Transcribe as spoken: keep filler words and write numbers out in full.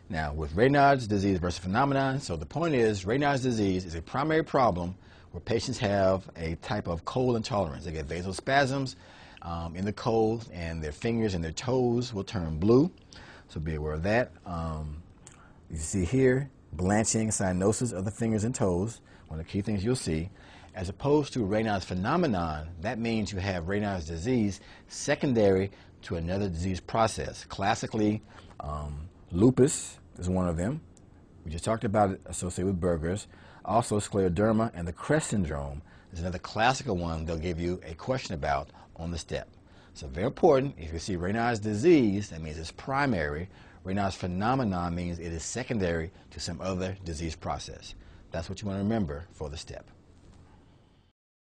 Now, with Raynaud's disease versus phenomenon, so the point is Raynaud's disease is a primary problem where patients have a type of cold intolerance. They get vasospasms um, in the cold, and their fingers and their toes will turn blue. So be aware of that. Um, you see here, blanching, cyanosis of the fingers and toes, one of the key things you'll see. As opposed to Raynaud's phenomenon, that means you have Raynaud's disease secondary to another disease process. Classically, um, lupus is one of them. We just talked about it associated with Buerger's. Also, scleroderma and the Crest syndrome is another classical one they'll give you a question about on the step. So very important, if you see Raynaud's disease, that means it's primary. Raynaud's phenomenon means it is secondary to some other disease process. That's what you want to remember for the step.